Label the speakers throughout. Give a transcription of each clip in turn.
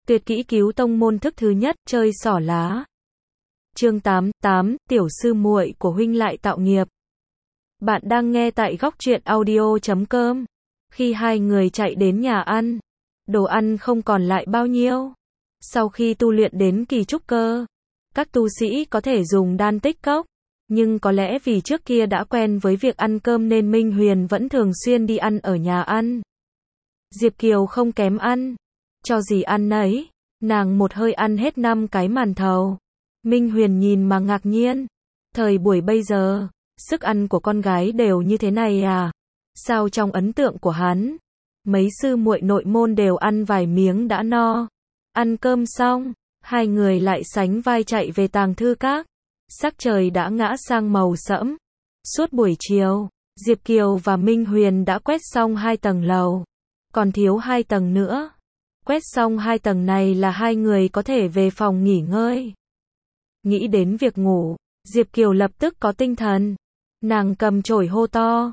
Speaker 1: Tuyệt kỹ cứu tông môn thức thứ nhất, chơi xỏ lá. Chương 88, tiểu sư muội của huynh lại tạo nghiệp. Bạn đang nghe tại góc truyện audio.com. Khi hai người chạy đến nhà ăn, đồ ăn không còn lại bao nhiêu. Sau khi tu luyện đến kỳ trúc cơ, các tu sĩ có thể dùng đan tích cốc, nhưng có lẽ vì trước kia đã quen với việc ăn cơm nên Minh Huyền vẫn thường xuyên đi ăn ở nhà ăn. Diệp Kiều không kém ăn, cho gì ăn nấy, nàng một hơi ăn hết 5 cái màn thầu. Minh Huyền nhìn mà ngạc nhiên, thời buổi bây giờ, sức ăn của con gái đều như thế này à? Sao trong ấn tượng của hắn, mấy sư muội nội môn đều ăn vài miếng đã no. Ăn cơm xong, hai người lại sánh vai chạy về tàng thư các. Sắc trời đã ngã sang màu sẫm. Suốt buổi chiều, Diệp Kiều và Minh Huyền đã quét xong 2 tầng lầu, còn thiếu 2 tầng nữa. Quét xong 2 tầng này là hai người có thể về phòng nghỉ ngơi. Nghĩ đến việc ngủ, Diệp Kiều lập tức có tinh thần. Nàng cầm chổi hô to.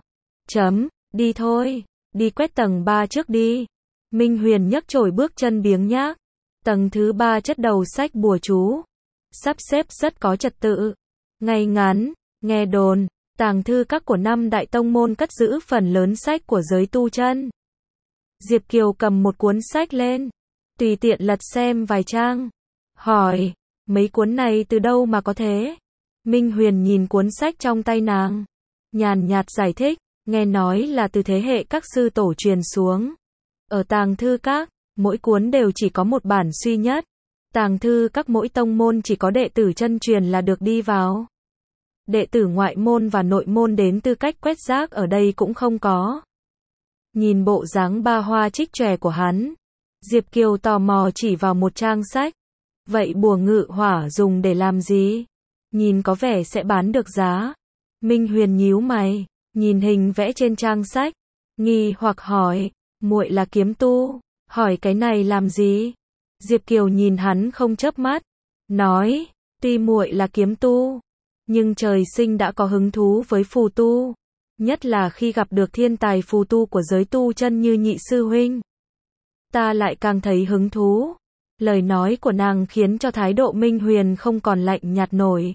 Speaker 1: Đi thôi, đi quét tầng 3 trước đi. Minh Huyền nhấc chổi bước chân biếng nhác. Tầng thứ 3 chất đầu sách bùa chú, sắp xếp rất có trật tự, ngay ngắn. Nghe đồn, tàng thư các của 5 đại tông môn cất giữ phần lớn sách của giới tu chân. Diệp Kiều cầm một cuốn sách lên, tùy tiện lật xem vài trang, hỏi, mấy cuốn này từ đâu mà có thế? Minh Huyền nhìn cuốn sách trong tay nàng, nhàn nhạt giải thích, nghe nói là từ thế hệ các sư tổ truyền xuống. Ở tàng thư các, mỗi cuốn đều chỉ có một bản duy nhất. Tàng thư các mỗi tông môn chỉ có đệ tử chân truyền là được đi vào. Đệ tử ngoại môn và nội môn đến tư cách quét rác ở đây cũng không có. Nhìn bộ dáng ba hoa trích chòe của hắn, Diệp Kiều tò mò chỉ vào một trang sách. Vậy bùa ngự hỏa dùng để làm gì? Nhìn có vẻ sẽ bán được giá. Minh Huyền nhíu mày, nhìn hình vẽ trên trang sách, nghi hoặc hỏi, muội là kiếm tu, hỏi cái này làm gì? Diệp Kiều nhìn hắn không chớp mắt, nói, tuy muội là kiếm tu, nhưng trời sinh đã có hứng thú với phù tu, nhất là khi gặp được thiên tài phù tu của giới tu chân như nhị sư huynh. Ta lại càng thấy hứng thú. Lời nói của nàng khiến cho thái độ Minh Huyền không còn lạnh nhạt nổi.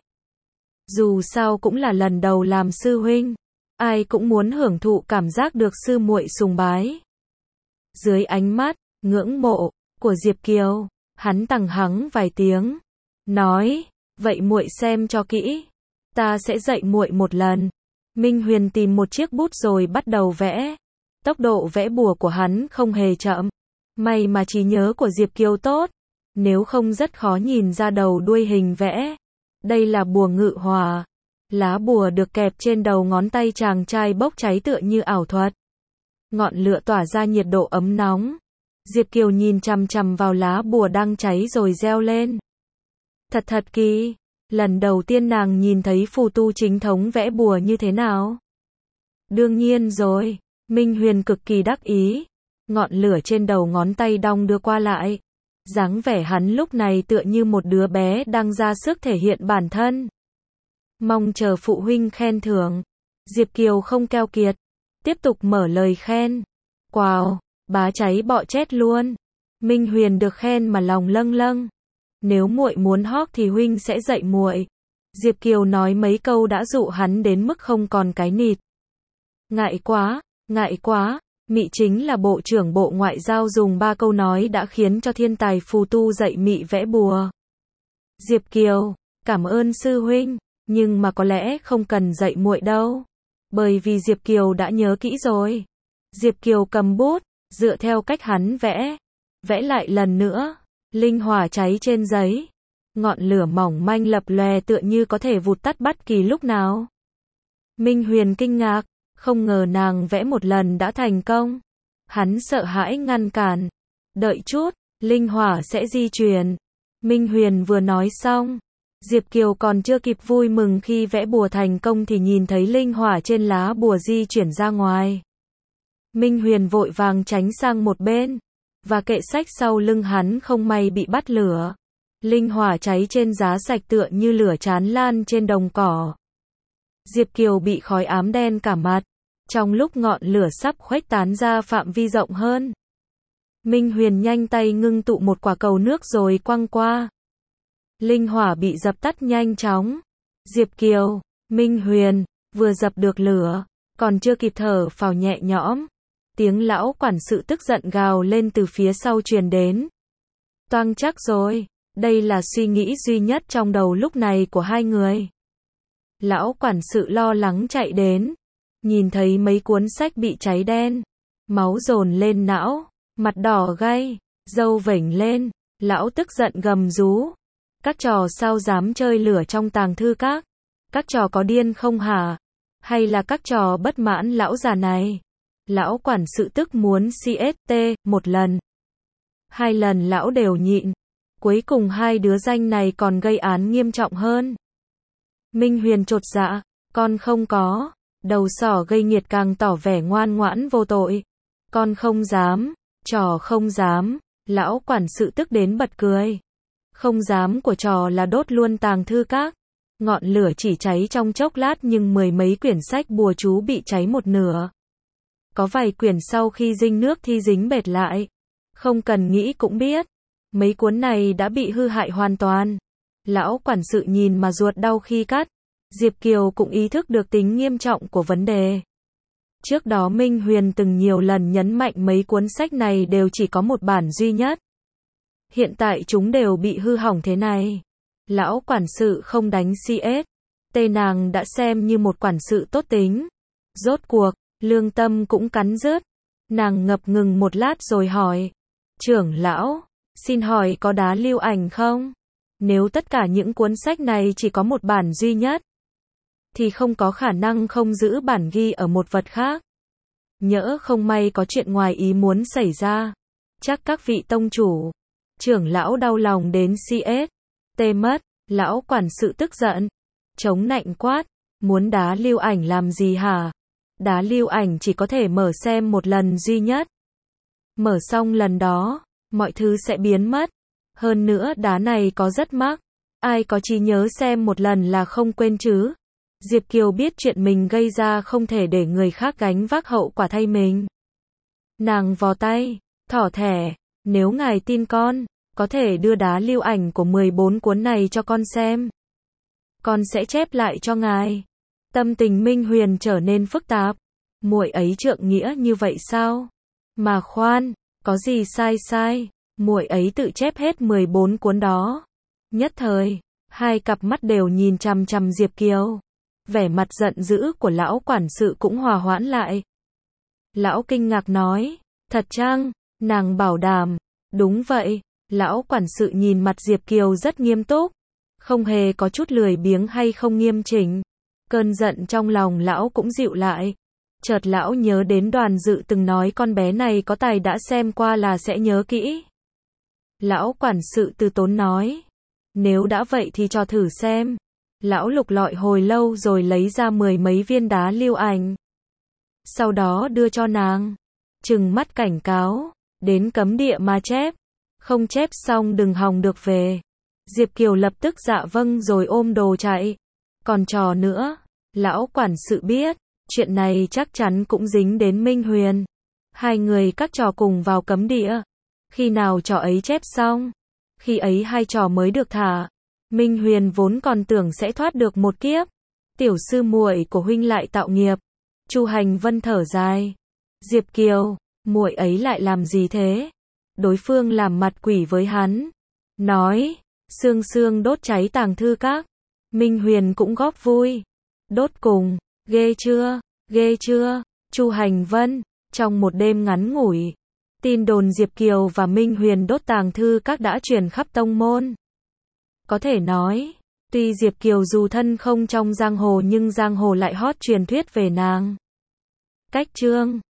Speaker 1: Dù sao cũng là lần đầu làm sư huynh, ai cũng muốn hưởng thụ cảm giác được sư muội sùng bái. Dưới ánh mắt ngưỡng mộ của Diệp Kiều, hắn tằng hắng vài tiếng, nói, vậy muội xem cho kỹ, ta sẽ dạy muội một lần. Minh Huyền tìm một chiếc bút rồi bắt đầu vẽ. Tốc độ vẽ bùa của hắn không hề chậm. May mà trí nhớ của Diệp Kiều tốt, nếu không rất khó nhìn ra đầu đuôi hình vẽ. Đây là bùa ngự hỏa. Lá bùa được kẹp trên đầu ngón tay chàng trai bốc cháy tựa như ảo thuật. Ngọn lửa tỏa ra nhiệt độ ấm nóng. Diệp Kiều nhìn chằm chằm vào lá bùa đang cháy rồi reo lên. Thật kỳ, lần đầu tiên nàng nhìn thấy phù tu chính thống vẽ bùa như thế nào. Đương nhiên rồi, Minh Huyền cực kỳ đắc ý. Ngọn lửa trên đầu ngón tay đong đưa qua lại. Dáng vẻ hắn lúc này tựa như một đứa bé đang ra sức thể hiện bản thân. Mong chờ phụ huynh khen thưởng. Diệp Kiều không keo kiệt, tiếp tục mở lời khen. Wow, bá cháy bọ chết luôn. Minh Huyền được khen mà lòng lâng lâng. Nếu muội muốn hót thì huynh sẽ dạy muội. Diệp Kiều nói mấy câu đã dụ hắn đến mức không còn cái nịt. Ngại quá. Mị chính là bộ trưởng bộ ngoại giao dùng 3 câu nói đã khiến cho thiên tài phù tu dạy mị vẽ bùa. Diệp Kiều, cảm ơn sư huynh, nhưng mà có lẽ không cần dạy muội đâu. Bởi vì Diệp Kiều đã nhớ kỹ rồi. Diệp Kiều cầm bút, dựa theo cách hắn vẽ. Vẽ lại lần nữa, linh hỏa cháy trên giấy. Ngọn lửa mỏng manh lập lòe tựa như có thể vụt tắt bất kỳ lúc nào. Minh Huyền kinh ngạc. Không ngờ nàng vẽ một lần đã thành công. Hắn sợ hãi ngăn cản. Đợi chút, linh hỏa sẽ di chuyển. Minh Huyền vừa nói xong, Diệp Kiều còn chưa kịp vui mừng khi vẽ bùa thành công thì nhìn thấy linh hỏa trên lá bùa di chuyển ra ngoài. Minh Huyền vội vàng tránh sang một bên, và kệ sách sau lưng hắn không may bị bắt lửa. Linh hỏa cháy trên giá sạch tựa như lửa tràn lan trên đồng cỏ. Diệp Kiều bị khói ám đen cả mặt. Trong lúc ngọn lửa sắp khuếch tán ra phạm vi rộng hơn, Minh Huyền nhanh tay ngưng tụ một quả cầu nước rồi quăng qua. Linh hỏa bị dập tắt nhanh chóng. Diệp Kiều, Minh Huyền, vừa dập được lửa, còn chưa kịp thở phào nhẹ nhõm. Tiếng lão quản sự tức giận gào lên từ phía sau truyền đến. Toang chắc rồi, đây là suy nghĩ duy nhất trong đầu lúc này của hai người. Lão quản sự lo lắng chạy đến, nhìn thấy mấy cuốn sách bị cháy đen, máu dồn lên não, mặt đỏ gay, râu vểnh lên, lão tức giận gầm rú. Các trò sao dám chơi lửa trong tàng thư các? Các trò có điên không hả? Hay là các trò bất mãn lão già này? Lão quản sự tức muốn CST, một lần. 2 lần lão đều nhịn. Cuối cùng hai đứa danh này còn gây án nghiêm trọng hơn. Minh Huyền chột dạ, con không có. Đầu sỏ gây nghiệt càng tỏ vẻ ngoan ngoãn vô tội. Con không dám, trò không dám. Lão quản sự tức đến bật cười. Không dám của trò là đốt luôn tàng thư các. Ngọn lửa chỉ cháy trong chốc lát nhưng 10 mấy quyển sách bùa chú bị cháy một nửa. Có vài quyển sau khi dinh nước thì dính bệt lại. Không cần nghĩ cũng biết. Mấy cuốn này đã bị hư hại hoàn toàn. Lão quản sự nhìn mà ruột đau khi cắt. Diệp Kiều cũng ý thức được tính nghiêm trọng của vấn đề. Trước đó Minh Huyền từng nhiều lần nhấn mạnh mấy cuốn sách này đều chỉ có một bản duy nhất. Hiện tại chúng đều bị hư hỏng thế này. Lão quản sự không đánh CS. Tê nàng đã xem như một quản sự tốt tính. Rốt cuộc, lương tâm cũng cắn rứt. Nàng ngập ngừng một lát rồi hỏi. Trưởng lão, xin hỏi có đá lưu ảnh không? Nếu tất cả những cuốn sách này chỉ có một bản duy nhất, thì không có khả năng không giữ bản ghi ở một vật khác. Nhỡ không may có chuyện ngoài ý muốn xảy ra. Chắc các vị tông chủ, trưởng lão đau lòng đến CS. Tê mất, lão quản sự tức giận. Chống nạnh quát, muốn đá lưu ảnh làm gì hả? Đá lưu ảnh chỉ có thể mở xem một lần duy nhất. Mở xong lần đó, mọi thứ sẽ biến mất. Hơn nữa đá này có rất mắc. Ai có trí nhớ xem một lần là không quên chứ? Diệp Kiều biết chuyện mình gây ra không thể để người khác gánh vác hậu quả thay mình. Nàng vò tay, thỏ thẻ, nếu ngài tin con, có thể đưa đá lưu ảnh của 14 cuốn này cho con xem. Con sẽ chép lại cho ngài. Tâm tình Minh Huyền trở nên phức tạp. Muội ấy trượng nghĩa như vậy sao? Mà khoan, có gì sai? Muội ấy tự chép hết 14 cuốn đó. Nhất thời, hai cặp mắt đều nhìn chằm chằm Diệp Kiều. Vẻ mặt giận dữ của lão quản sự cũng hòa hoãn lại. Lão kinh ngạc nói, thật chăng? Nàng bảo đảm, đúng vậy. Lão quản sự nhìn mặt Diệp Kiều rất nghiêm túc, không hề có chút lười biếng hay không nghiêm chỉnh. Cơn giận trong lòng lão cũng dịu lại. Chợt lão nhớ đến Đoàn Dự từng nói con bé này có tài, đã xem qua là sẽ nhớ kỹ. Lão quản sự từ tốn nói, nếu đã vậy thì cho thử xem. Lão lục lọi hồi lâu rồi lấy ra 10 mấy viên đá lưu ảnh. Sau đó đưa cho nàng. Trừng mắt cảnh cáo, đến cấm địa mà chép. Không chép xong đừng hòng được về. Diệp Kiều lập tức dạ vâng rồi ôm đồ chạy. Còn trò nữa, lão quản sự biết, chuyện này chắc chắn cũng dính đến Minh Huyền. Hai người các trò cùng vào cấm địa. Khi nào trò ấy chép xong, khi ấy hai trò mới được thả. Minh Huyền vốn còn tưởng sẽ thoát được một kiếp. Tiểu sư muội của huynh lại tạo nghiệp. Chu Hành Vân thở dài. Diệp Kiều, muội ấy lại làm gì thế? Đối phương làm mặt quỷ với hắn. Nói, sương đốt cháy tàng thư các. Minh Huyền cũng góp vui. Đốt cùng, ghê chưa? Chu Hành Vân, trong một đêm ngắn ngủi, tin đồn Diệp Kiều và Minh Huyền đốt tàng thư các đã truyền khắp tông môn. Có thể nói, tuy Diệp Kiều dù thân không trong giang hồ nhưng giang hồ lại hot truyền thuyết về nàng. Cách chương